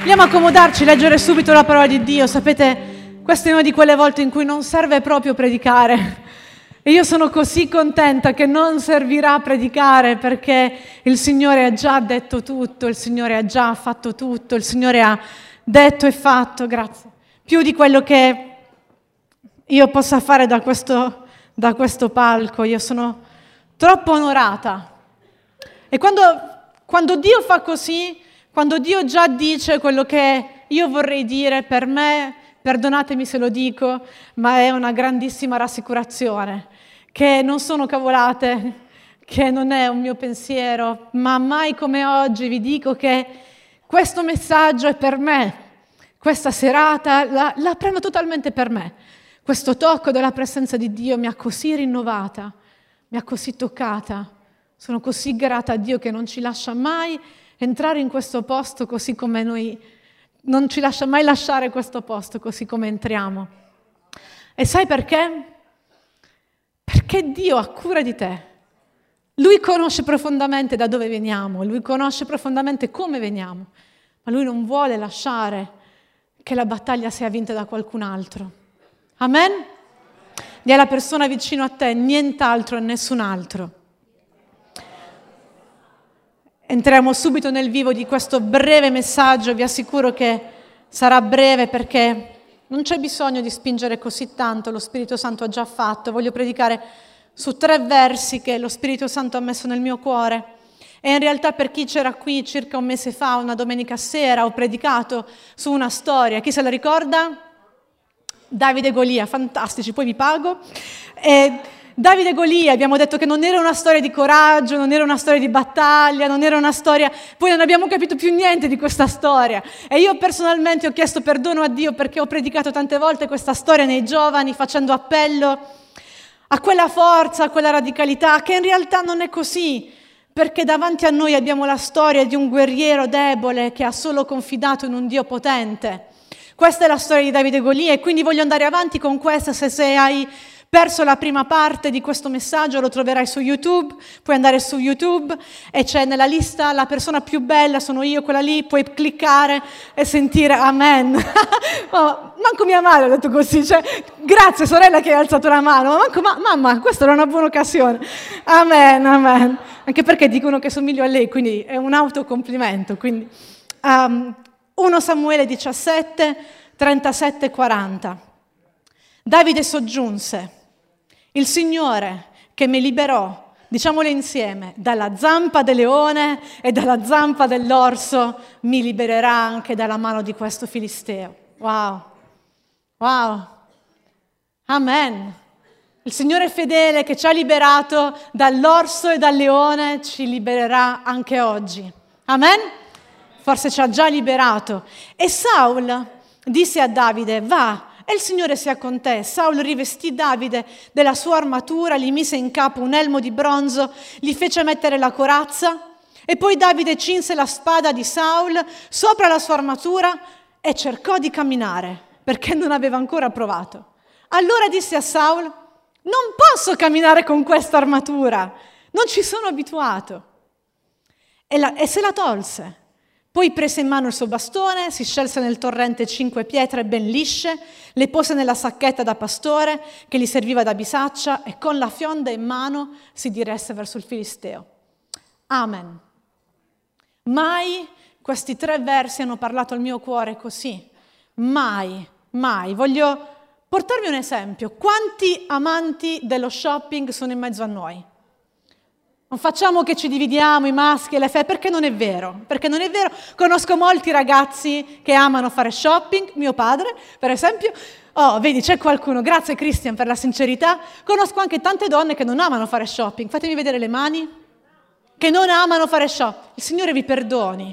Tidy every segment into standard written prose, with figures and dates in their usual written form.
Vogliamo accomodarci, leggere subito la parola di Dio. Sapete, questa è una di quelle volte in cui non serve proprio predicare. E io sono così contenta che non servirà predicare, perché il Signore ha già detto tutto, il Signore ha già fatto tutto, il Signore ha detto e fatto, grazie, più di quello che io possa fare da questo palco. Io sono troppo onorata. E quando Dio fa così, quando Dio già dice quello che io vorrei dire, per me, perdonatemi se lo dico, ma è una grandissima rassicurazione, che non sono cavolate, che non è un mio pensiero, ma mai come oggi vi dico che questo messaggio è per me, questa serata la prendo totalmente per me. Questo tocco della presenza di Dio mi ha così rinnovata, mi ha così toccata, sono così grata a Dio che non ci lascia mai entrare in questo posto così come noi, non ci lascia mai lasciare questo posto così come entriamo. E sai perché? Perché Dio ha cura di te. Lui conosce profondamente da dove veniamo, Lui conosce profondamente come veniamo, ma Lui non vuole lasciare che la battaglia sia vinta da qualcun altro. Amen? Dì alla persona vicino a te, nient'altro e nessun altro. Entriamo subito nel vivo di questo breve messaggio, vi assicuro che sarà breve perché non c'è bisogno di spingere così tanto, lo Spirito Santo ha già fatto. Voglio predicare su 3 versi che lo Spirito Santo ha messo nel mio cuore. E in realtà per chi c'era qui circa un mese fa, una domenica sera, ho predicato su una storia. Chi se la ricorda? Davide e Golia, fantastici, poi vi pago. Davide e Golia, abbiamo detto che non era una storia di coraggio, non era una storia di battaglia, non era una storia... Poi non abbiamo capito più niente di questa storia. E io personalmente ho chiesto perdono a Dio perché ho predicato tante volte questa storia nei giovani, facendo appello a quella forza, a quella radicalità, che in realtà non è così, perché davanti a noi abbiamo la storia di un guerriero debole che ha solo confidato in un Dio potente. Questa è la storia di Davide e Golia e quindi voglio andare avanti con questa. Se hai perso la prima parte di questo messaggio lo troverai su YouTube, puoi andare su YouTube e c'è nella lista la persona più bella, sono io, quella lì, puoi cliccare e sentire amen. Manco mia madre ha detto così, cioè, grazie sorella che hai alzato la mano, ma manco mamma, questa era una buona occasione. Amen, amen. Anche perché dicono che somiglio a lei, quindi è un autocomplimento. Quindi, 1 Samuele 17, 37 e 40. Davide soggiunse: il Signore che mi liberò, diciamolo insieme, dalla zampa del leone e dalla zampa dell'orso, mi libererà anche dalla mano di questo filisteo. Wow, wow, amen. Il Signore fedele che ci ha liberato dall'orso e dal leone ci libererà anche oggi. Amen? Forse ci ha già liberato. E Saul disse a Davide: va, e il Signore sia con te. Saul rivestì Davide della sua armatura, gli mise in capo un elmo di bronzo, gli fece mettere la corazza e poi Davide cinse la spada di Saul sopra la sua armatura e cercò di camminare perché non aveva ancora provato. Allora disse a Saul: non posso camminare con questa armatura, non ci sono abituato. E se la tolse. Poi prese in mano il suo bastone, si scelse nel torrente 5 pietre ben lisce, le pose nella sacchetta da pastore che gli serviva da bisaccia e con la fionda in mano si diresse verso il Filisteo. Amen. Mai questi 3 versi hanno parlato al mio cuore così. Mai, mai. Voglio portarvi un esempio. Quanti amanti dello shopping sono in mezzo a noi? Non facciamo che ci dividiamo i maschi e le femmine, perché non è vero. Perché non è vero. Conosco molti ragazzi che amano fare shopping, mio padre, per esempio. Oh, vedi, c'è qualcuno, grazie Christian per la sincerità. Conosco anche tante donne che non amano fare shopping. Fatemi vedere le mani. Che non amano fare shopping. Il Signore vi perdoni.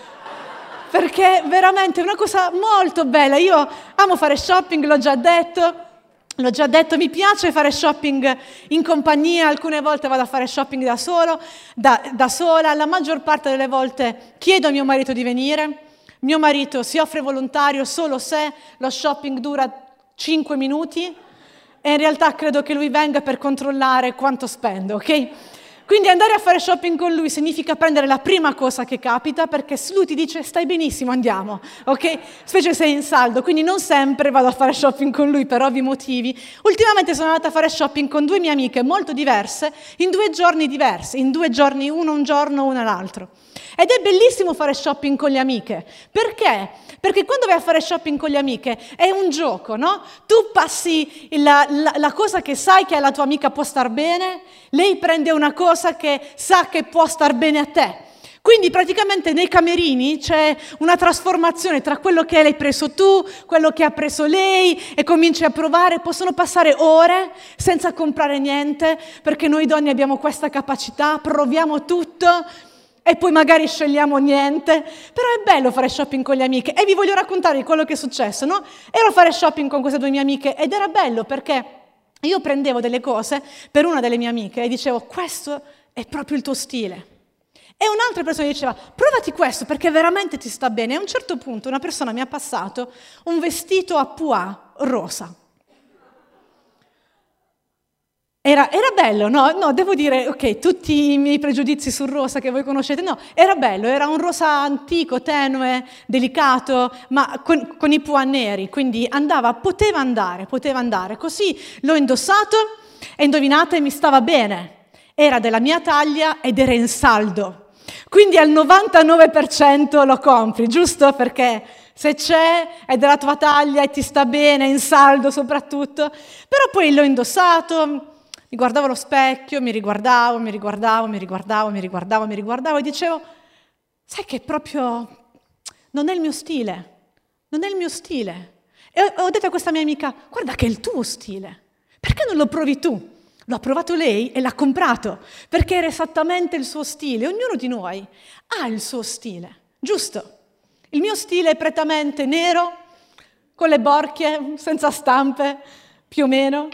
Perché veramente è una cosa molto bella. Io amo fare shopping, l'ho già detto, mi piace fare shopping in compagnia, alcune volte vado a fare shopping da sola, la maggior parte delle volte chiedo a mio marito di venire, mio marito si offre volontario solo se lo shopping dura 5 minuti e in realtà credo che lui venga per controllare quanto spendo, ok? Quindi andare a fare shopping con lui significa prendere la prima cosa che capita, perché se lui ti dice stai benissimo, andiamo, ok? Specie se sei in saldo, quindi non sempre vado a fare shopping con lui per ovvi motivi. Ultimamente sono andata a fare shopping con 2 mie amiche molto diverse, in 2 giorni diversi, in 2 giorni uno un giorno, uno l'altro. Ed è bellissimo fare shopping con le amiche. Perché? Perché quando vai a fare shopping con le amiche è un gioco, no? Tu passi la cosa che sai che alla tua amica può star bene, lei prende una cosa che sa che può star bene a te. Quindi praticamente nei camerini c'è una trasformazione tra quello che l'hai preso tu, quello che ha preso lei, e cominci a provare. Possono passare ore senza comprare niente, perché noi donne abbiamo questa capacità, proviamo tutto e poi magari scegliamo niente. Però è bello fare shopping con le amiche, e vi voglio raccontare quello che è successo, no? Ero a fare shopping con queste 2 mie amiche ed era bello perché io prendevo delle cose per una delle mie amiche e dicevo questo è proprio il tuo stile. E un'altra persona diceva provati questo perché veramente ti sta bene. E a un certo punto una persona mi ha passato un vestito a pois rosa. Era bello, no, devo dire, ok, tutti i miei pregiudizi sul rosa che voi conoscete, no, era bello, era un rosa antico, tenue, delicato, ma con i pois neri, quindi poteva andare. Così l'ho indossato e indovinate, mi stava bene. Era della mia taglia ed era in saldo. Quindi al 99% lo compri, giusto? Perché se c'è, è della tua taglia e ti sta bene, in saldo soprattutto. Però poi l'ho indossato, mi guardavo allo specchio, mi riguardavo e dicevo, sai che proprio non è il mio stile. E ho detto a questa mia amica, guarda che è il tuo stile, perché non lo provi tu? L'ha provato lei e l'ha comprato, perché era esattamente il suo stile. Ognuno di noi ha il suo stile, giusto? Il mio stile è prettamente nero, con le borchie, senza stampe, più o meno.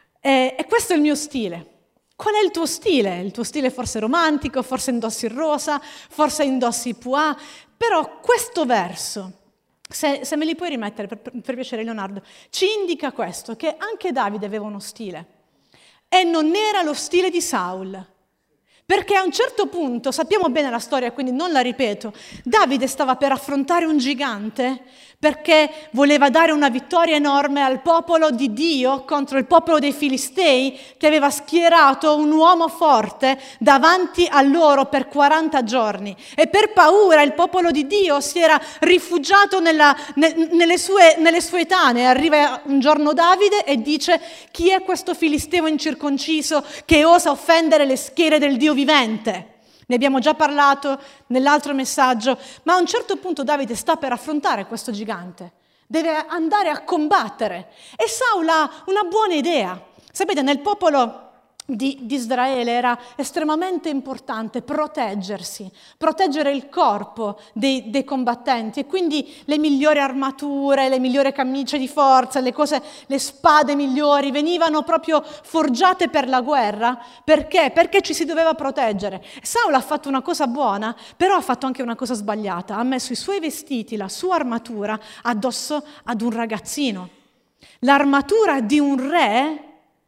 E questo è il mio stile. Qual è il tuo stile? Il tuo stile forse romantico, forse indossi il rosa, forse indossi i pois. Però questo verso, se me li puoi rimettere per piacere Leonardo, ci indica questo, che anche Davide aveva uno stile. E non era lo stile di Saul. Perché a un certo punto, sappiamo bene la storia, quindi non la ripeto, Davide stava per affrontare un gigante perché voleva dare una vittoria enorme al popolo di Dio contro il popolo dei Filistei, che aveva schierato un uomo forte davanti a loro per 40 giorni. E per paura il popolo di Dio si era rifugiato nelle sue tane. Arriva un giorno Davide e dice: chi è questo filisteo incirconciso che osa offendere le schiere del Dio vivente? Ne abbiamo già parlato nell'altro messaggio, ma a un certo punto Davide sta per affrontare questo gigante, deve andare a combattere e Saul ha una buona idea. Sapete, nel popolo di Israele era estremamente importante proteggere il corpo dei combattenti, e quindi le migliori armature, le migliori camicie di forza, le spade migliori venivano proprio forgiate per la guerra. Perché? Perché ci si doveva proteggere. Saul ha fatto una cosa buona, però ha fatto anche una cosa sbagliata. Ha messo i suoi vestiti, la sua armatura addosso ad un ragazzino. L'armatura di un re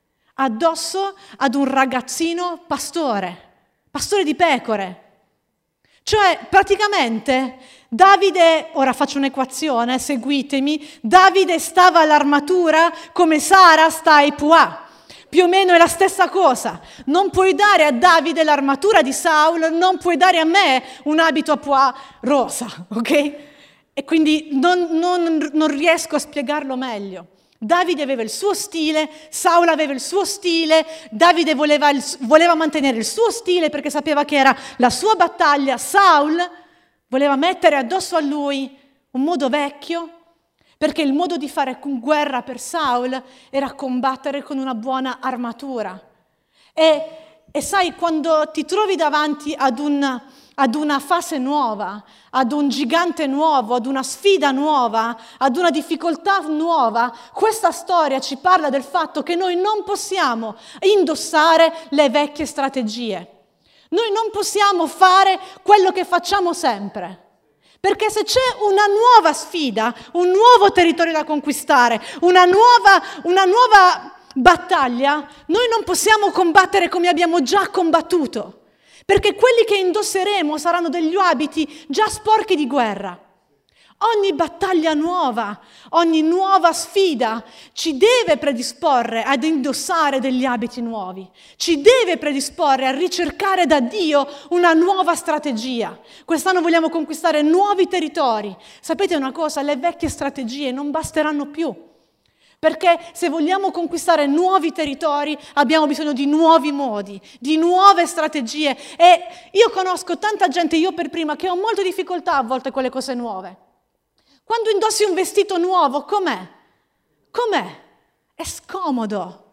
addosso ad un ragazzino pastore di pecore. Cioè, praticamente, Davide, ora faccio un'equazione, seguitemi, Davide stava all'armatura come Sara sta ai pois. Più o meno è la stessa cosa. Non puoi dare a Davide l'armatura di Saul, non puoi dare a me un abito a pois rosa, ok? E quindi non riesco a spiegarlo meglio. Davide aveva il suo stile, Saul aveva il suo stile, Davide voleva mantenere il suo stile perché sapeva che era la sua battaglia. Saul voleva mettere addosso a lui un modo vecchio, perché il modo di fare guerra per Saul era combattere con una buona armatura. E sai, quando ti trovi davanti ad una fase nuova, ad un gigante nuovo, ad una sfida nuova, ad una difficoltà nuova, questa storia ci parla del fatto che noi non possiamo indossare le vecchie strategie. Noi non possiamo fare quello che facciamo sempre. Perché se c'è una nuova sfida, un nuovo territorio da conquistare, una nuova battaglia noi non possiamo combattere come abbiamo già combattuto, perché quelli che indosseremo saranno degli abiti già sporchi di guerra. Ogni battaglia nuova, ogni nuova sfida ci deve predisporre ad indossare degli abiti nuovi, ci deve predisporre a ricercare da Dio una nuova strategia. Quest'anno vogliamo conquistare nuovi territori. Sapete una cosa? Le vecchie strategie non basteranno più, perché se vogliamo conquistare nuovi territori abbiamo bisogno di nuovi modi, di nuove strategie. E io conosco tanta gente, io per prima, che ho molte difficoltà a volte con le cose nuove. Quando indossi un vestito nuovo, com'è? Com'è? È scomodo.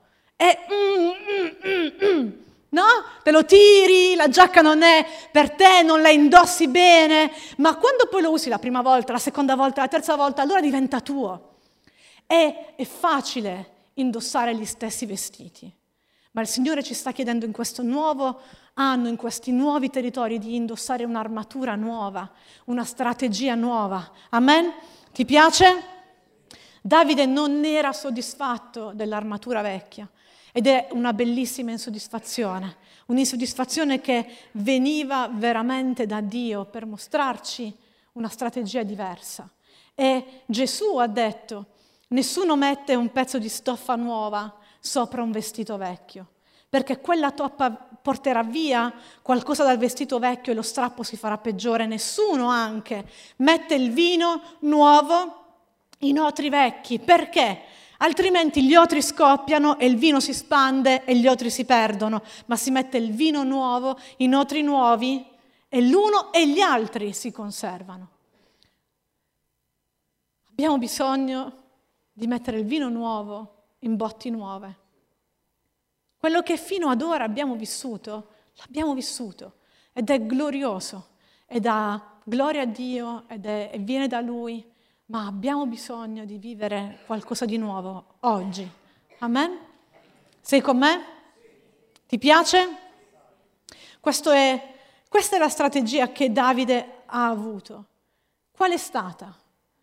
No? Te lo tiri, la giacca non è per te, non la indossi bene, ma quando poi lo usi la prima volta, la seconda volta, la terza volta, allora diventa tuo. È facile indossare gli stessi vestiti, ma il Signore ci sta chiedendo in questo nuovo anno, in questi nuovi territori, di indossare un'armatura nuova, una strategia nuova. Amen? Ti piace? Davide non era soddisfatto dell'armatura vecchia ed è una bellissima un'insoddisfazione che veniva veramente da Dio per mostrarci una strategia diversa. E Gesù ha detto: nessuno mette un pezzo di stoffa nuova sopra un vestito vecchio, perché quella toppa porterà via qualcosa dal vestito vecchio e lo strappo si farà peggiore. Nessuno anche mette il vino nuovo in otri vecchi, perché altrimenti gli otri scoppiano e il vino si spande e gli otri si perdono, ma si mette il vino nuovo in otri nuovi e l'uno e gli altri si conservano. Abbiamo bisogno di mettere il vino nuovo in botti nuove. Quello che fino ad ora abbiamo vissuto, l'abbiamo vissuto ed è glorioso, e dà gloria a Dio e viene da Lui, ma abbiamo bisogno di vivere qualcosa di nuovo oggi. Amen? Sei con me? Ti piace? Questa è la strategia che Davide ha avuto. Qual è stata?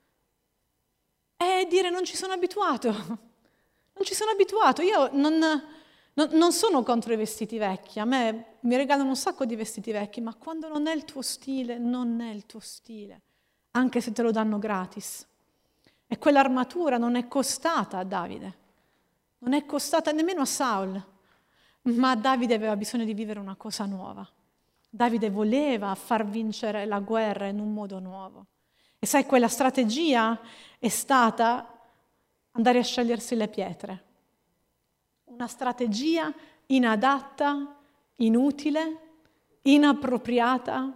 È dire: non ci sono abituato. Non ci sono abituato. Io non sono contro i vestiti vecchi, a me mi regalano un sacco di vestiti vecchi, ma quando non è il tuo stile, non è il tuo stile, anche se te lo danno gratis. E quell'armatura non è costata a Davide, non è costata nemmeno a Saul, ma Davide aveva bisogno di vivere una cosa nuova. Davide voleva far vincere la guerra in un modo nuovo. E sai, quella strategia è stata andare a scegliersi le pietre. Una strategia inadatta, inutile, inappropriata,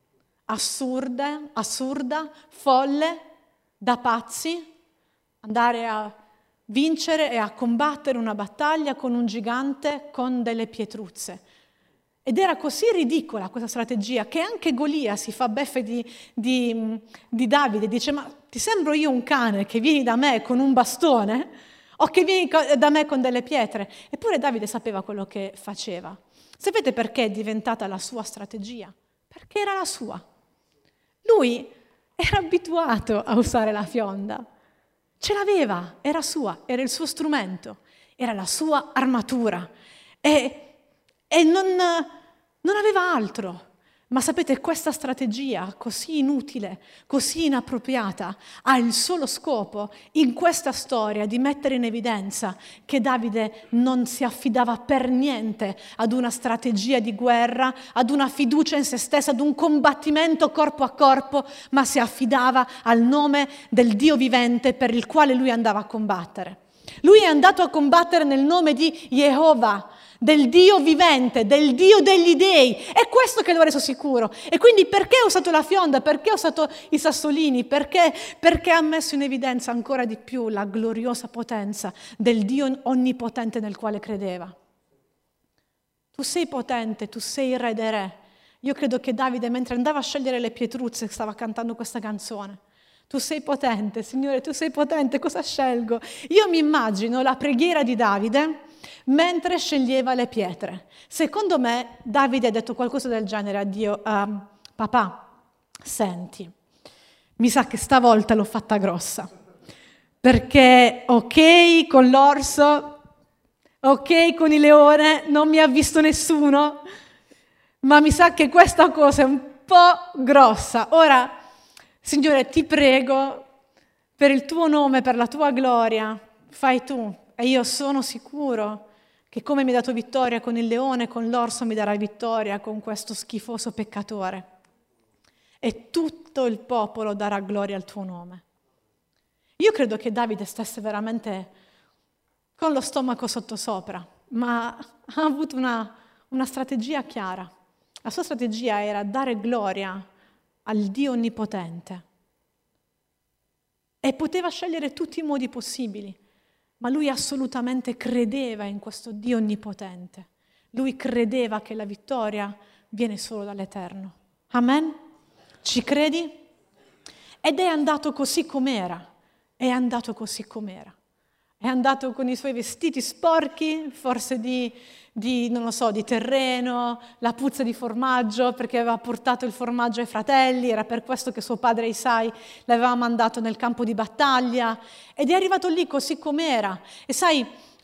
assurda, folle, da pazzi, andare a vincere e a combattere una battaglia con un gigante con delle pietruzze. Ed era così ridicola questa strategia che anche Golia si fa beffe di Davide, dice: ma ti sembro io un cane che vieni da me con un bastone? O che vieni da me con delle pietre? Eppure Davide sapeva quello che faceva. Sapete perché è diventata la sua strategia? Perché era la sua. Lui era abituato a usare la fionda. Ce l'aveva, era sua, era il suo strumento, era la sua armatura. E non aveva altro. Ma sapete, questa strategia così inutile, così inappropriata, ha il solo scopo, in questa storia, di mettere in evidenza che Davide non si affidava per niente ad una strategia di guerra, ad una fiducia in se stessa, ad un combattimento corpo a corpo, ma si affidava al nome del Dio vivente per il quale lui andava a combattere. Lui è andato a combattere nel nome di Jehovah, del Dio vivente, del Dio degli dei. È questo che lo ha reso sicuro. E quindi perché ha usato la fionda? Perché ha usato i sassolini? Perché ha messo in evidenza ancora di più la gloriosa potenza del Dio onnipotente nel quale credeva. Tu sei potente, tu sei il re dei re. Io credo che Davide, mentre andava a scegliere le pietruzze, stava cantando questa canzone. Tu sei potente, Signore, tu sei potente, cosa scelgo? Io mi immagino la preghiera di Davide mentre sceglieva le pietre. Secondo me Davide ha detto qualcosa del genere a Dio: papà, senti, mi sa che stavolta l'ho fatta grossa, perché ok con l'orso, ok, con il leone, non mi ha visto nessuno, ma mi sa che questa cosa è un po' grossa. Ora, Signore, ti prego, per il tuo nome, per la tua gloria, fai tu. E io sono sicuro che come mi hai dato vittoria con il leone, con l'orso mi darai vittoria con questo schifoso peccatore. E tutto il popolo darà gloria al tuo nome. Io credo che Davide stesse veramente con lo stomaco sottosopra, ma ha avuto una strategia chiara. La sua strategia era dare gloria al Dio Onnipotente. E poteva scegliere tutti i modi possibili, ma lui assolutamente credeva in questo Dio Onnipotente. Lui credeva che la vittoria viene solo dall'Eterno. Amen? Ci credi? Ed è andato così com'era. È andato così com'era. È andato con i suoi vestiti sporchi, forse non lo so, di terreno, la puzza di formaggio, perché aveva portato il formaggio ai fratelli, era per questo che suo padre Isai l'aveva mandato nel campo di battaglia, ed è arrivato lì così com'era. E sai,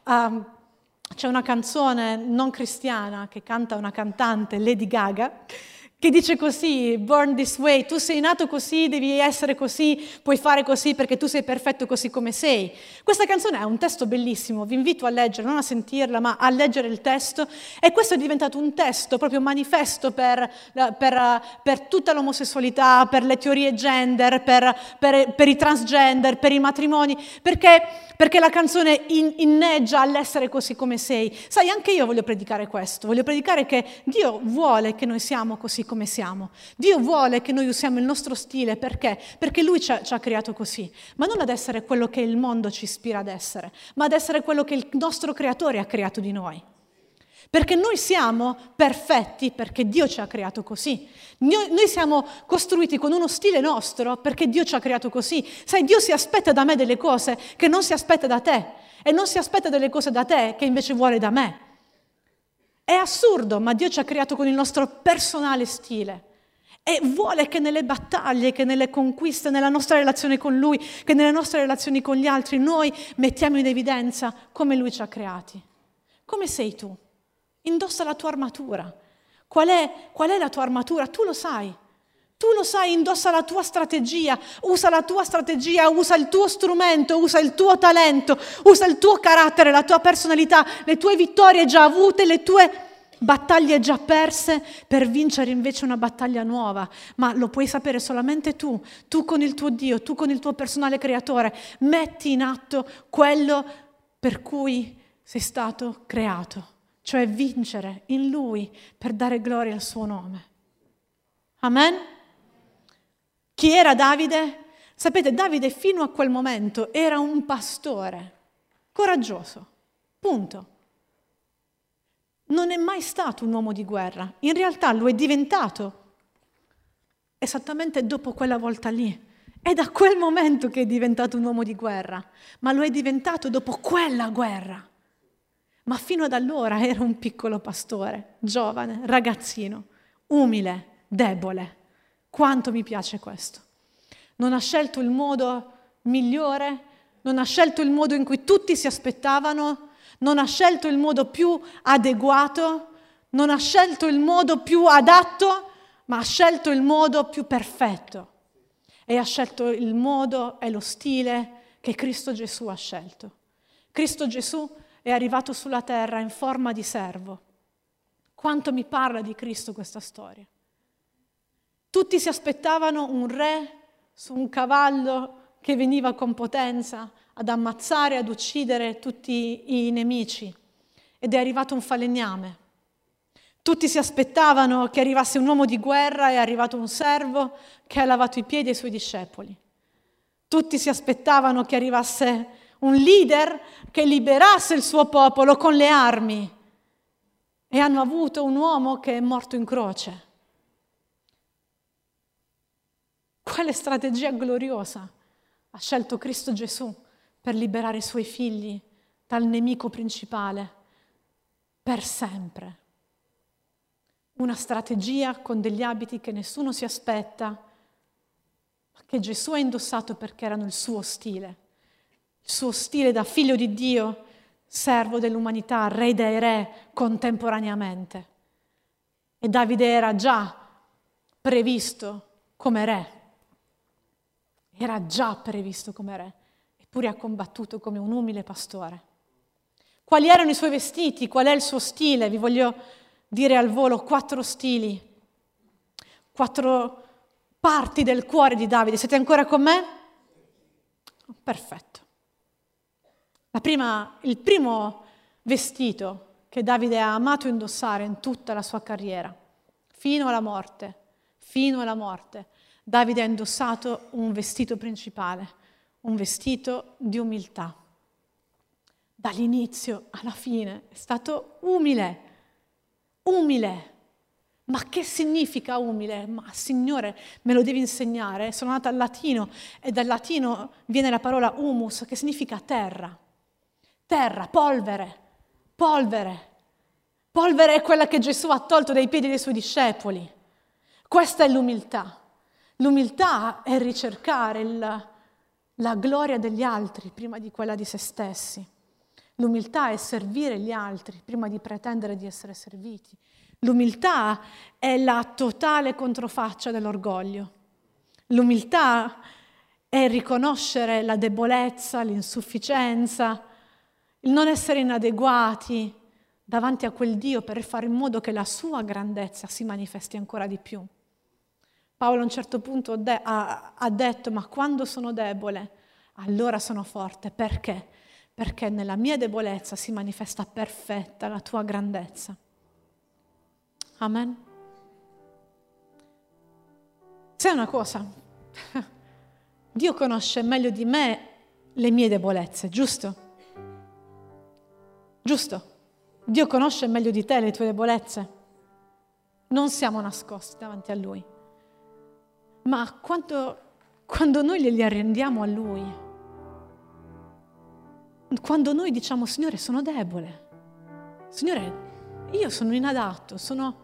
c'è una canzone non cristiana che canta una cantante, Lady Gaga, che dice così: born this way, tu sei nato così, devi essere così, puoi fare così perché tu sei perfetto così come sei. Questa canzone ha un testo bellissimo, vi invito a leggere, non a sentirla, ma a leggere il testo, e questo è diventato un testo proprio manifesto per tutta l'omosessualità, per le teorie gender, per i transgender, per i matrimoni, perché la canzone inneggia all'essere così come sei. Sai, anche io voglio predicare questo, voglio predicare che Dio vuole che noi siamo così come siamo. Dio vuole che noi usiamo il nostro stile, perché? Perché Lui ci ha creato così, ma non ad essere quello che il mondo ci ispira ad essere, ma ad essere quello che il nostro Creatore ha creato di noi. Perché noi siamo perfetti perché Dio ci ha creato così. Noi siamo costruiti con uno stile nostro perché Dio ci ha creato così. Sai, Dio si aspetta da me delle cose che non si aspetta da te, e non si aspetta delle cose da te che invece vuole da me. È assurdo, ma Dio ci ha creato con il nostro personale stile e vuole che nelle battaglie, che nelle conquiste, nella nostra relazione con Lui, che nelle nostre relazioni con gli altri, noi mettiamo in evidenza come Lui ci ha creati. Come sei tu? Indossa la tua armatura. Qual è la tua armatura? Tu lo sai. Tu lo sai, indossa la tua strategia, usa la tua strategia, usa il tuo strumento, usa il tuo talento, usa il tuo carattere, la tua personalità, le tue vittorie già avute, le tue battaglie già perse per vincere invece una battaglia nuova. Ma lo puoi sapere solamente tu con il tuo Dio, tu con il tuo personale creatore. Metti in atto quello per cui sei stato creato, cioè vincere in Lui per dare gloria al suo nome. Amen? Chi era Davide? Sapete, Davide fino a quel momento era un pastore coraggioso, punto. Non è mai stato un uomo di guerra, in realtà lo è diventato esattamente dopo quella volta lì. È da quel momento che è diventato un uomo di guerra, ma lo è diventato dopo quella guerra. Ma fino ad allora era un piccolo pastore, giovane, ragazzino, umile, debole. Quanto mi piace questo. Non ha scelto il modo migliore, non ha scelto il modo in cui tutti si aspettavano, non ha scelto il modo più adeguato, non ha scelto il modo più adatto, ma ha scelto il modo più perfetto. E ha scelto il modo e lo stile che Cristo Gesù ha scelto. Cristo Gesù è arrivato sulla terra in forma di servo. Quanto mi parla di Cristo questa storia. Tutti si aspettavano un re su un cavallo che veniva con potenza ad ammazzare, ad uccidere tutti i nemici. Ed è arrivato un falegname. Tutti si aspettavano che arrivasse un uomo di guerra, è arrivato un servo che ha lavato i piedi ai suoi discepoli. Tutti si aspettavano che arrivasse un leader che liberasse il suo popolo con le armi. E hanno avuto un uomo che è morto in croce. Quale strategia gloriosa ha scelto Cristo Gesù per liberare i suoi figli dal nemico principale per sempre. Una strategia con degli abiti che nessuno si aspetta, ma che Gesù ha indossato perché erano il suo stile da figlio di Dio, servo dell'umanità, re dei re contemporaneamente. E Davide era già previsto come re. Era già previsto come re, eppure ha combattuto come un umile pastore. Quali erano i suoi vestiti? Qual è il suo stile? Vi voglio dire al volo 4 stili, 4 parti del cuore di Davide. Siete ancora con me? Perfetto. Il primo vestito che Davide ha amato indossare in tutta la sua carriera, fino alla morte, Davide ha indossato un vestito principale, un vestito di umiltà. Dall'inizio alla fine è stato umile. Ma che significa umile? Ma Signore, me lo devi insegnare. Sono andata al latino e dal latino viene la parola humus, che significa terra. Terra, polvere. Polvere è quella che Gesù ha tolto dai piedi dei suoi discepoli. Questa è l'umiltà. L'umiltà è ricercare la gloria degli altri prima di quella di se stessi. L'umiltà è servire gli altri prima di pretendere di essere serviti. L'umiltà è la totale controfaccia dell'orgoglio. L'umiltà è riconoscere la debolezza, l'insufficienza, il non essere inadeguati davanti a quel Dio per fare in modo che la sua grandezza si manifesti ancora di più. Paolo a un certo punto ha detto: ma quando sono debole, allora sono forte. Perché? Perché nella mia debolezza si manifesta perfetta la tua grandezza. Amen. Sai una cosa? Dio conosce meglio di me le mie debolezze, giusto? Giusto? Dio conosce meglio di te le tue debolezze. Non siamo nascosti davanti a Lui. Ma quando noi glieli arrendiamo a Lui, quando noi diciamo: Signore, sono debole, Signore, io sono inadatto,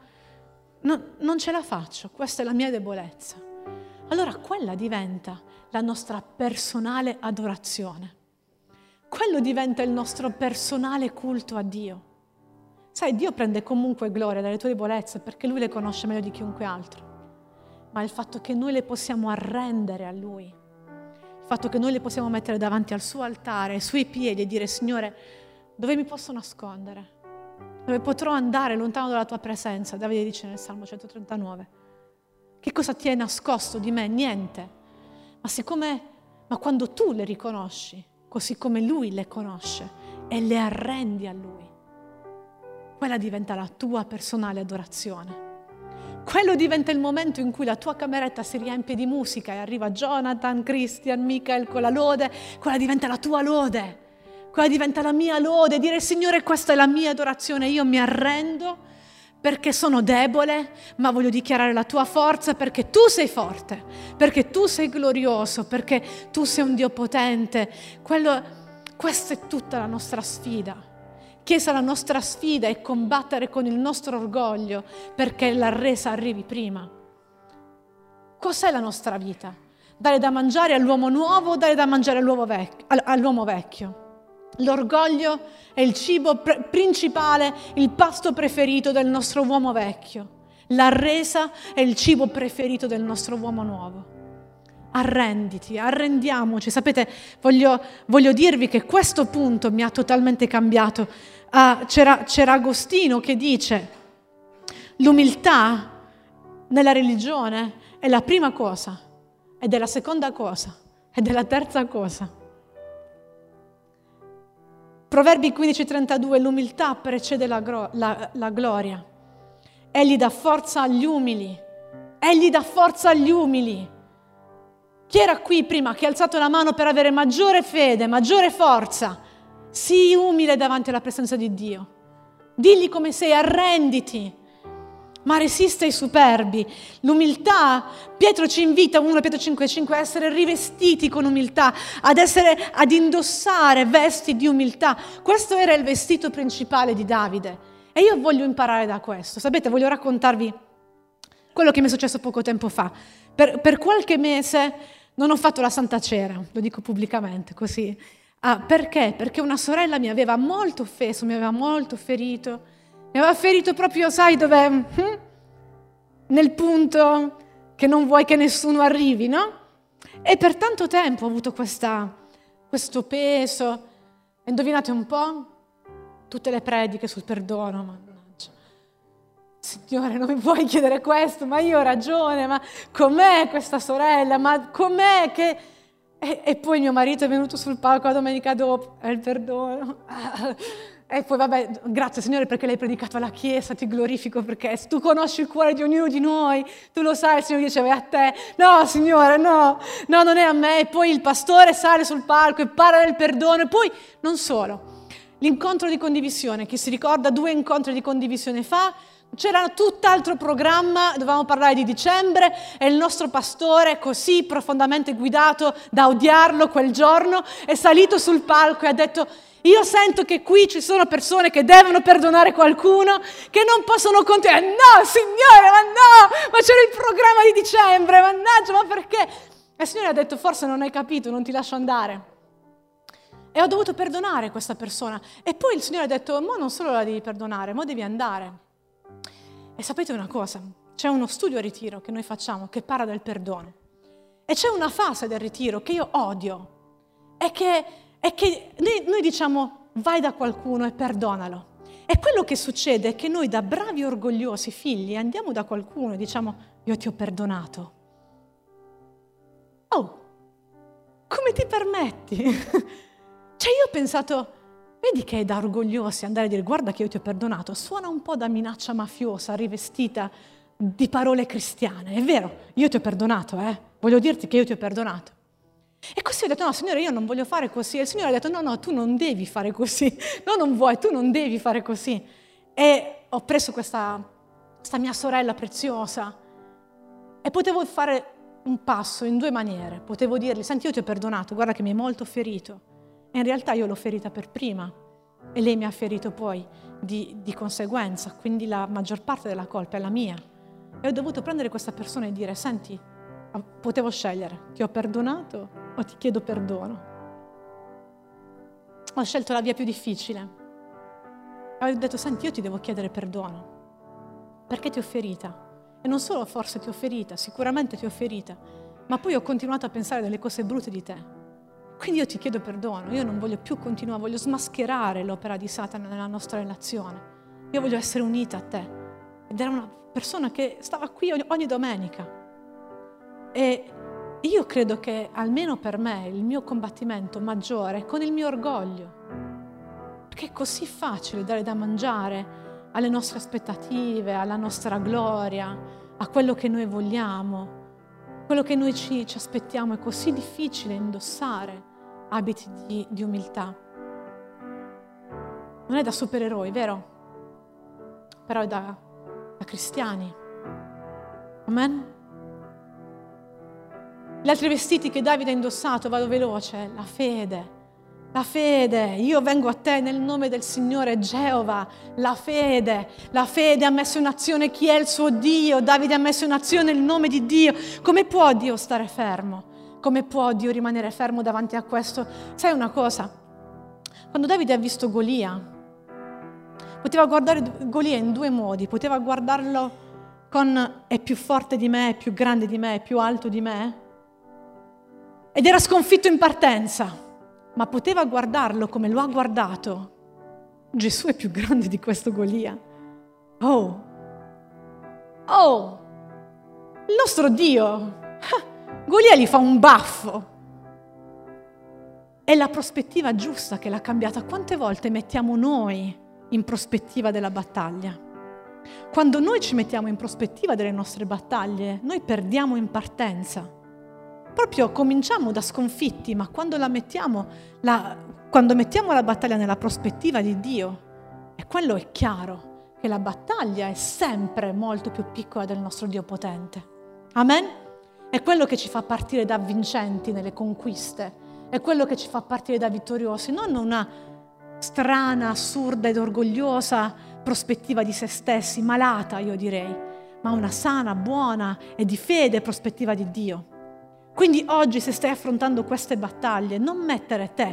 non ce la faccio, questa è la mia debolezza, allora quella diventa la nostra personale adorazione. Quello diventa il nostro personale culto a Dio. Sai, Dio prende comunque gloria dalle tue debolezze perché Lui le conosce meglio di chiunque altro. Ma il fatto che noi le possiamo arrendere a Lui, il fatto che noi le possiamo mettere davanti al suo altare, ai suoi piedi e dire: Signore, dove mi posso nascondere? Dove potrò andare lontano dalla tua presenza? Davide dice nel Salmo 139. Che cosa ti hai nascosto di me? Niente. Ma quando tu le riconosci, così come Lui le conosce, e le arrendi a Lui, quella diventa la tua personale adorazione. Quello diventa il momento in cui la tua cameretta si riempie di musica e arriva Jonathan, Christian, Michael con la lode. Quella diventa la tua lode, quella diventa la mia lode. Dire: Signore, questa è la mia adorazione, io mi arrendo perché sono debole, ma voglio dichiarare la tua forza perché tu sei forte, perché tu sei glorioso, perché tu sei un Dio potente. Questa è tutta la nostra sfida. Chiesa, la nostra sfida è combattere con il nostro orgoglio perché la resa arrivi prima. Cos'è la nostra vita? Dare da mangiare all'uomo nuovo o dare da mangiare all'uomo vecchio? L'orgoglio è il cibo principale, il pasto preferito del nostro uomo vecchio. La resa è il cibo preferito del nostro uomo nuovo. Arrenditi, arrendiamoci. Sapete, voglio dirvi che questo punto mi ha totalmente cambiato. C'era Agostino che dice: l'umiltà nella religione è la prima cosa, ed è la seconda cosa, ed è la terza cosa. Proverbi 15:32, l'umiltà precede la gloria. Egli dà forza agli umili. Egli dà forza agli umili. Chi era qui prima che ha alzato la mano per avere maggiore fede, maggiore forza? Sii umile davanti alla presenza di Dio. Digli come sei, arrenditi, ma resiste ai superbi. L'umiltà, Pietro ci invita, 1 Pietro 5,5, a essere rivestiti con umiltà, ad indossare vesti di umiltà. Questo era il vestito principale di Davide e io voglio imparare da questo. Sapete, voglio raccontarvi quello che mi è successo poco tempo fa. Per qualche mese non ho fatto la Santa Cena, lo dico pubblicamente così. Perché? Perché una sorella mi aveva molto offeso, mi aveva molto ferito. Mi aveva ferito proprio, sai dove? Nel punto che non vuoi che nessuno arrivi, no? E per tanto tempo ho avuto questo peso. E indovinate un po'? Tutte le prediche sul perdono, mannaggia. Signore, non mi puoi chiedere questo, ma io ho ragione, ma com'è questa sorella? Ma com'è che... E poi mio marito è venuto sul palco la domenica dopo, il perdono. E poi vabbè, grazie Signore perché l'hai predicato alla Chiesa, ti glorifico perché tu conosci il cuore di ognuno di noi, tu lo sai, il Signore diceva è a te. No Signore, no, non è a me. E poi il pastore sale sul palco e parla del perdono e poi non solo. L'incontro di condivisione, chi si ricorda 2 incontri di condivisione fa? C'era tutt'altro programma, dovevamo parlare di dicembre e il nostro pastore, così profondamente guidato da odiarlo quel giorno, è salito sul palco e ha detto io sento che qui ci sono persone che devono perdonare qualcuno, che non possono continuare. No, Signore, ma no, ma c'era il programma di dicembre, mannaggia, ma perché? E il Signore ha detto forse non hai capito, non ti lascio andare. E ho dovuto perdonare questa persona. E poi il Signore ha detto, ma non solo la devi perdonare, ma devi andare. E sapete una cosa? C'è uno studio a ritiro che noi facciamo che parla del perdono. E c'è una fase del ritiro che io odio. È che noi diciamo vai da qualcuno e perdonalo. E quello che succede è che noi da bravi orgogliosi figli andiamo da qualcuno e diciamo io ti ho perdonato. Oh, come ti permetti? Cioè io ho pensato... Vedi che è da orgogliosi andare a dire guarda che io ti ho perdonato, suona un po' da minaccia mafiosa rivestita di parole cristiane, è vero, io ti ho perdonato, voglio dirti che io ti ho perdonato. E così ho detto no Signore io non voglio fare così, e il Signore ha detto no tu non devi fare così, no non vuoi, tu non devi fare così. E ho preso questa mia sorella preziosa e potevo fare un passo in 2 maniere, potevo dirgli senti io ti ho perdonato, guarda che mi hai molto ferito. E in realtà io l'ho ferita per prima e lei mi ha ferito poi di conseguenza, quindi la maggior parte della colpa è la mia. E ho dovuto prendere questa persona e dire, senti, potevo scegliere, ti ho perdonato o ti chiedo perdono. Ho scelto la via più difficile. E ho detto, senti, io ti devo chiedere perdono, perché ti ho ferita. E non solo forse ti ho ferita, sicuramente ti ho ferita, ma poi ho continuato a pensare delle cose brutte di te. Quindi io ti chiedo perdono, io non voglio più continuare, voglio smascherare l'opera di Satana nella nostra relazione. Io voglio essere unita a te. Ed era una persona che stava qui ogni domenica. E io credo che, almeno per me, il mio combattimento maggiore è con il mio orgoglio. Perché è così facile dare da mangiare alle nostre aspettative, alla nostra gloria, a quello che noi vogliamo. Quello che noi ci aspettiamo è così difficile indossare abiti di umiltà. Non è da supereroi, vero? Però è da cristiani. Amen? Gli altri vestiti che Davide ha indossato, vado veloce, la fede. La fede, io vengo a te nel nome del Signore Geova, la fede ha messo in azione chi è il suo Dio, Davide ha messo in azione il nome di Dio. Come può Dio stare fermo? Come può Dio rimanere fermo davanti a questo? Sai una cosa? Quando Davide ha visto Golia, poteva guardare Golia in 2 modi, poteva guardarlo con è più forte di me, è più grande di me, è più alto di me, ed era sconfitto in partenza. Ma poteva guardarlo come lo ha guardato. Gesù è più grande di questo Golia. Oh, il nostro Dio, Golia gli fa un baffo. È la prospettiva giusta che l'ha cambiata. Quante volte mettiamo noi in prospettiva della battaglia? Quando noi ci mettiamo in prospettiva delle nostre battaglie, noi perdiamo in partenza. Proprio cominciamo da sconfitti, ma quando mettiamo la battaglia nella prospettiva di Dio, e quello è chiaro che la battaglia è sempre molto più piccola del nostro Dio potente. Amen? È quello che ci fa partire da vincenti nelle conquiste, è quello che ci fa partire da vittoriosi, non una strana, assurda ed orgogliosa prospettiva di se stessi, malata io direi, ma una sana, buona e di fede prospettiva di Dio. Quindi oggi se stai affrontando queste battaglie, non mettere te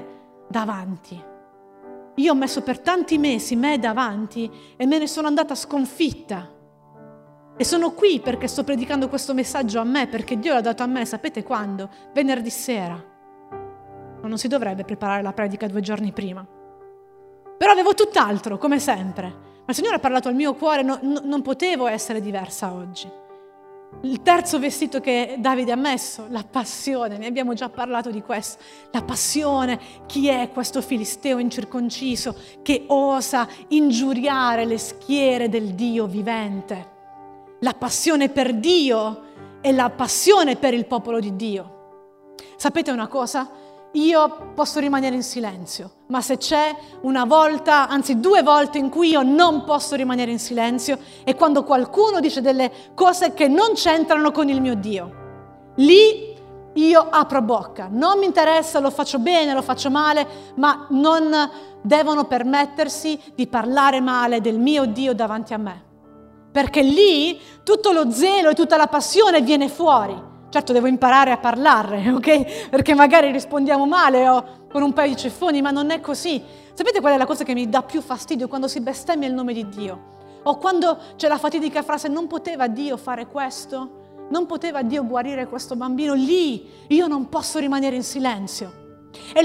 davanti. Io ho messo per tanti mesi me davanti e me ne sono andata sconfitta. E sono qui perché sto predicando questo messaggio a me, perché Dio l'ha dato a me, sapete quando? Venerdì sera. Ma non si dovrebbe preparare la predica 2 giorni prima. Però avevo tutt'altro, come sempre. Ma il Signore ha parlato al mio cuore, non potevo essere diversa oggi. Il terzo vestito che Davide ha messo, la passione, ne abbiamo già parlato di questo, la passione. Chi è questo filisteo incirconciso che osa ingiuriare le schiere del Dio vivente? La passione per Dio e la passione per il popolo di Dio. Sapete una cosa? Io posso rimanere in silenzio, ma se c'è una volta, anzi 2 volte in cui io non posso rimanere in silenzio, è quando qualcuno dice delle cose che non c'entrano con il mio Dio. Lì io apro bocca, non mi interessa, lo faccio bene, lo faccio male, ma non devono permettersi di parlare male del mio Dio davanti a me. Perché lì tutto lo zelo e tutta la passione viene fuori. Certo, devo imparare a parlarne, ok? Perché magari rispondiamo male o con un paio di ceffoni, ma non è così. Sapete qual è la cosa che mi dà più fastidio? Quando si bestemmia il nome di Dio. O quando c'è la fatidica frase, non poteva Dio fare questo? Non poteva Dio guarire questo bambino? Lì io non posso rimanere in silenzio. E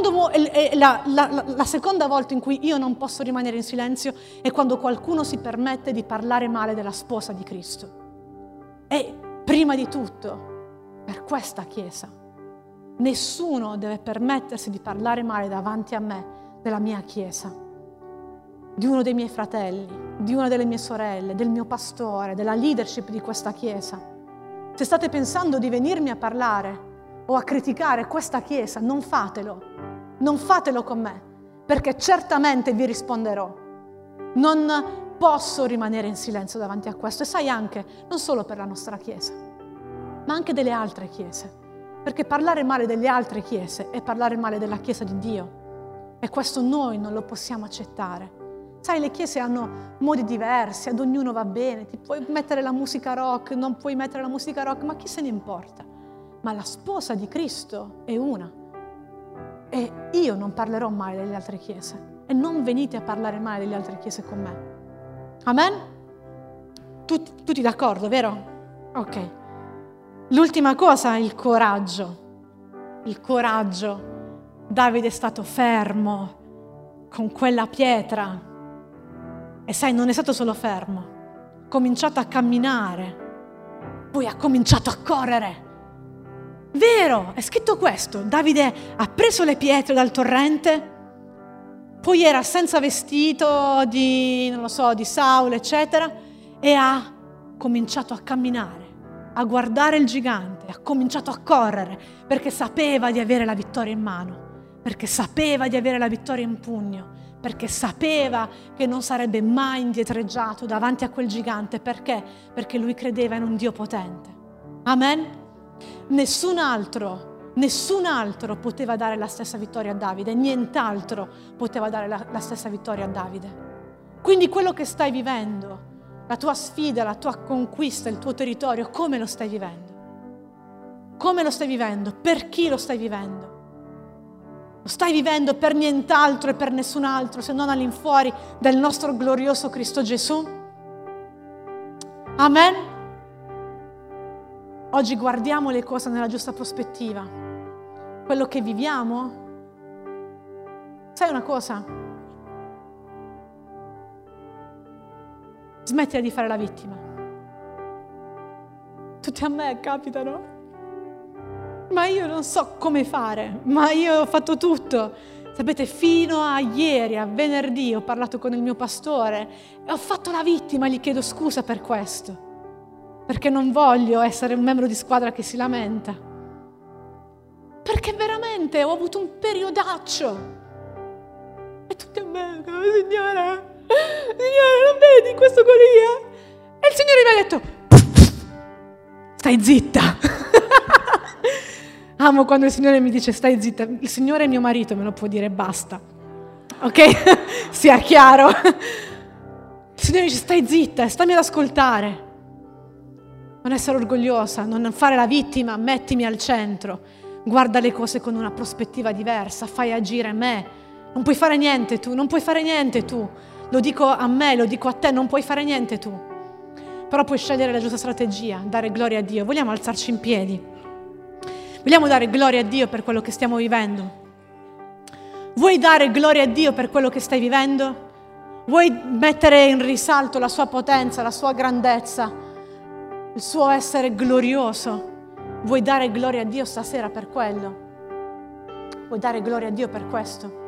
la seconda volta in cui io non posso rimanere in silenzio è quando qualcuno si permette di parlare male della sposa di Cristo. E prima di tutto, per questa Chiesa, nessuno deve permettersi di parlare male davanti a me della mia Chiesa, di uno dei miei fratelli, di una delle mie sorelle, del mio pastore, della leadership di questa Chiesa. Se state pensando di venirmi a parlare o a criticare questa Chiesa, non fatelo con me, perché certamente vi risponderò. Non posso rimanere in silenzio davanti a questo, e sai anche, non solo per la nostra Chiesa, ma anche delle altre chiese, perché parlare male delle altre chiese è parlare male della Chiesa di Dio, e questo noi non lo possiamo accettare. Sai, le chiese hanno modi diversi, ad ognuno va bene, ti puoi mettere la musica rock, non puoi mettere la musica rock, ma chi se ne importa? Ma la sposa di Cristo è una, e io non parlerò male delle altre chiese, e non venite a parlare male delle altre chiese con me. Amen? Tutti d'accordo, vero? Ok. L'ultima cosa è il coraggio. Il coraggio. Davide è stato fermo con quella pietra. E sai, non è stato solo fermo. Ha cominciato a camminare. Poi ha cominciato a correre. Vero, è scritto questo. Davide ha preso le pietre dal torrente. Poi era senza vestito di Saul, eccetera. E ha cominciato a camminare, a guardare il gigante, ha cominciato a correre, perché sapeva di avere la vittoria in mano, perché sapeva di avere la vittoria in pugno, perché sapeva che non sarebbe mai indietreggiato davanti a quel gigante. Perché? Perché lui credeva in un Dio potente. Amen? Nessun altro poteva dare la stessa vittoria a Davide, nient'altro poteva dare la stessa vittoria a Davide. Quindi quello che stai vivendo, la tua sfida, la tua conquista, il tuo territorio, come lo stai vivendo? Come lo stai vivendo? Per chi lo stai vivendo? Lo stai vivendo per nient'altro e per nessun altro se non all'infuori del nostro glorioso Cristo Gesù? Amen? Oggi guardiamo le cose nella giusta prospettiva. Quello che viviamo, sai una cosa? Smettila di fare la vittima. Tutte a me capitano. Ma io non so come fare, ma io ho fatto tutto. Sapete, fino a ieri, a venerdì, ho parlato con il mio pastore e ho fatto la vittima, gli chiedo scusa per questo, perché non voglio essere un membro di squadra che si lamenta. Perché veramente ho avuto un periodaccio. E tutte a me, Signore, non vedi questo Golia? E il Signore mi ha detto, stai zitta. Amo quando il Signore mi dice stai zitta. Il Signore è mio marito, me lo può dire, basta. Ok? Sia chiaro. Il Signore dice stai zitta e stammi ad ascoltare. Non essere orgogliosa, non fare la vittima, mettimi al centro. guarda le cose con una prospettiva diversa, fai agire me. Non puoi fare niente tu, non puoi fare niente tu. Lo dico a me, lo dico a te, non puoi fare niente tu. Però puoi scegliere la giusta strategia, dare gloria a Dio. Vogliamo alzarci in piedi? Vogliamo dare gloria a Dio per quello che stiamo vivendo? Vuoi dare gloria a Dio per quello che stai vivendo? Vuoi mettere in risalto la sua potenza, la sua grandezza, il suo essere glorioso? Vuoi dare gloria a Dio stasera per quello? Vuoi dare gloria a Dio per questo?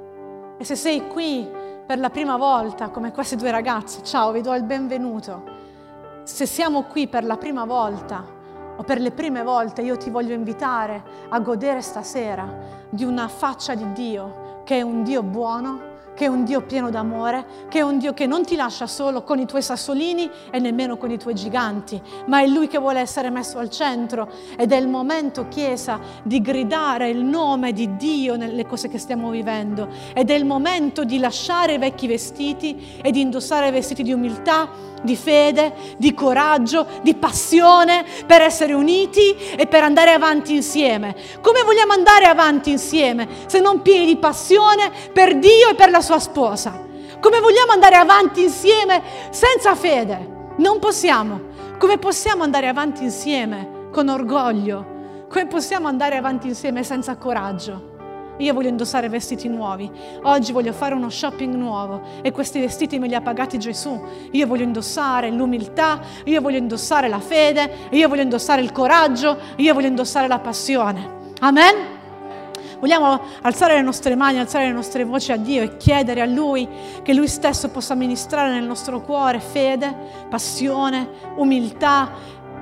E se sei qui per la prima volta, come queste due ragazze, ciao, vi do il benvenuto. Se siamo qui per la prima volta o per le prime volte, io ti voglio invitare a godere stasera di una faccia di Dio, che è un Dio buono, che è un Dio pieno d'amore, che è un Dio che non ti lascia solo con i tuoi sassolini e nemmeno con i tuoi giganti, ma è Lui che vuole essere messo al centro. Ed è il momento, Chiesa, di gridare il nome di Dio nelle cose che stiamo vivendo. Ed è il momento di lasciare i vecchi vestiti e di indossare vestiti di umiltà, di fede, di coraggio, di passione, per essere uniti e per andare avanti insieme. Come vogliamo andare avanti insieme se non pieni di passione per Dio e per la sua sposa? Come vogliamo andare avanti insieme senza fede? Non possiamo. Come possiamo andare avanti insieme con orgoglio? Come possiamo andare avanti insieme senza coraggio? Io voglio indossare vestiti nuovi. Oggi voglio fare uno shopping nuovo e questi vestiti me li ha pagati Gesù. Io voglio indossare l'umiltà, io voglio indossare la fede, io voglio indossare il coraggio, io voglio indossare la passione. Amen? Vogliamo alzare le nostre mani, alzare le nostre voci a Dio e chiedere a Lui che Lui stesso possa ministrare nel nostro cuore fede, passione, umiltà,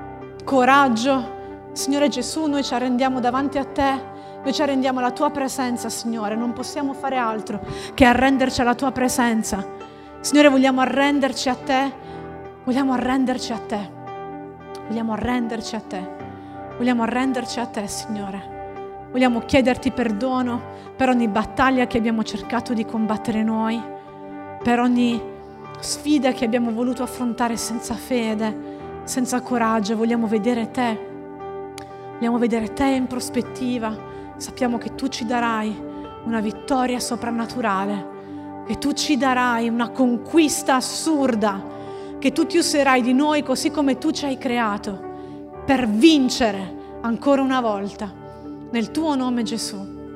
coraggio. Signore Gesù, noi ci arrendiamo davanti a Te. Noi ci arrendiamo alla Tua presenza, Signore. Non possiamo fare altro che arrenderci alla Tua presenza. Signore, vogliamo arrenderci a Te. Vogliamo arrenderci a Te. Vogliamo arrenderci a Te. Vogliamo arrenderci a Te, Signore. Vogliamo chiederti perdono per ogni battaglia che abbiamo cercato di combattere noi, per ogni sfida che abbiamo voluto affrontare senza fede, senza coraggio. Vogliamo vedere Te. Vogliamo vedere Te in prospettiva. Sappiamo che Tu ci darai una vittoria soprannaturale, che Tu ci darai una conquista assurda, che Tu ti userai di noi così come Tu ci hai creato, per vincere ancora una volta, nel Tuo nome Gesù.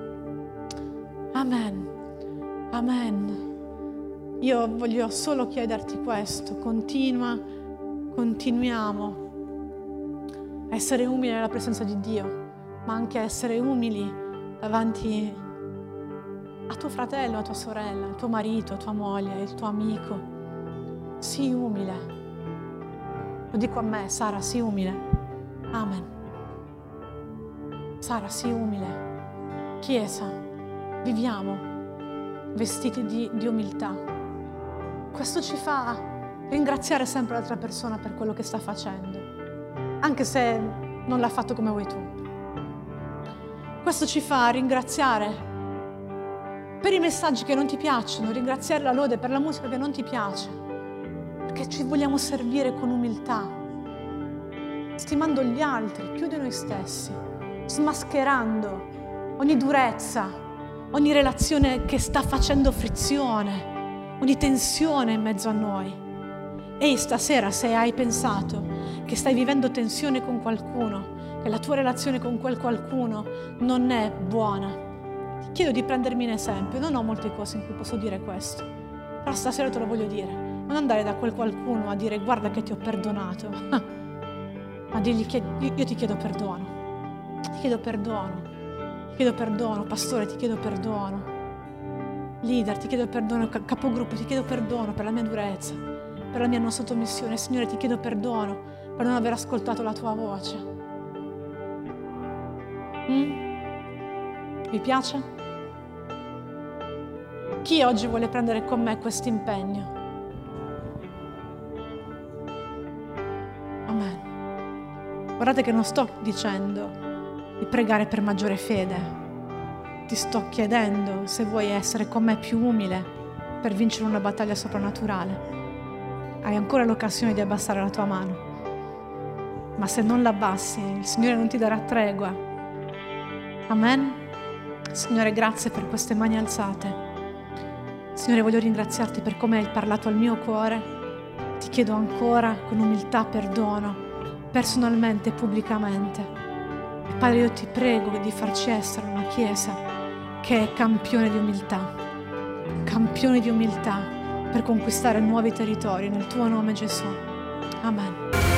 Amen. Amen. Io voglio solo chiederti questo, continuiamo a essere umili nella presenza di Dio, ma anche a essere umili davanti a tuo fratello, a tua sorella, a tuo marito, a tua moglie, al tuo amico. Sii umile. Lo dico a me, Sara, sii umile. Amen. Sara, sii umile. Chiesa, viviamo vestiti di umiltà. Questo ci fa ringraziare sempre l'altra persona per quello che sta facendo, anche se non l'ha fatto come vuoi tu. Questo ci fa ringraziare per i messaggi che non ti piacciono, ringraziare la lode per la musica che non ti piace, perché ci vogliamo servire con umiltà, stimando gli altri più di noi stessi, smascherando ogni durezza, ogni relazione che sta facendo frizione, ogni tensione in mezzo a noi. Ehi, stasera, se hai pensato che stai vivendo tensione con qualcuno, che la tua relazione con quel qualcuno non è buona, ti chiedo di prendermi in esempio. Non ho molte cose in cui posso dire questo, però stasera te lo voglio dire. Non andare da quel qualcuno a dire guarda che ti ho perdonato, ma dirgli che io ti chiedo perdono, ti chiedo perdono, pastore, ti chiedo perdono, leader, ti chiedo perdono, capogruppo, ti chiedo perdono per la mia durezza, per la mia non sottomissione. Signore, ti chiedo perdono per non aver ascoltato la tua voce. Vi piace? Chi oggi vuole prendere con me questo impegno? Amen. Guardate che non sto dicendo di pregare per maggiore fede. Ti sto chiedendo se vuoi essere con me più umile per vincere una battaglia soprannaturale. Hai ancora l'occasione di abbassare la tua mano. Ma se non la abbassi, il Signore non ti darà tregua. Amen. Signore, grazie per queste mani alzate. Signore, voglio ringraziarti per come hai parlato al mio cuore. Ti chiedo ancora con umiltà perdono, personalmente e pubblicamente. E Padre, io ti prego di farci essere una Chiesa che è campione di umiltà per conquistare nuovi territori, nel tuo nome Gesù. Amen.